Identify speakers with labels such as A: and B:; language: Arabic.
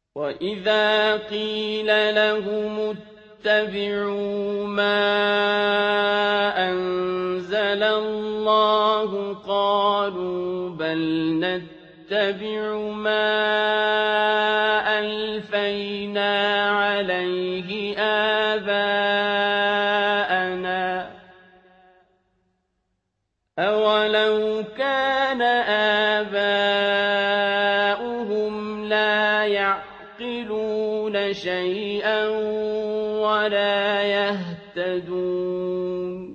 A: وَإِذَا قِيلَ لَهُمُ اتَّبِعُوا مَا أَنزَلَ اللَّهُ قَالُوا بَلْ نَتَّبِعُ مَا أَلْفَيْنَا عَلَيْهِ آبَاءَنَا ۚ أَوَلَوْ كَانَ آبَاؤُهُمْ لَا يَعْقِلُونَ شَيْئًا وَلَا يَهْتَدُونَ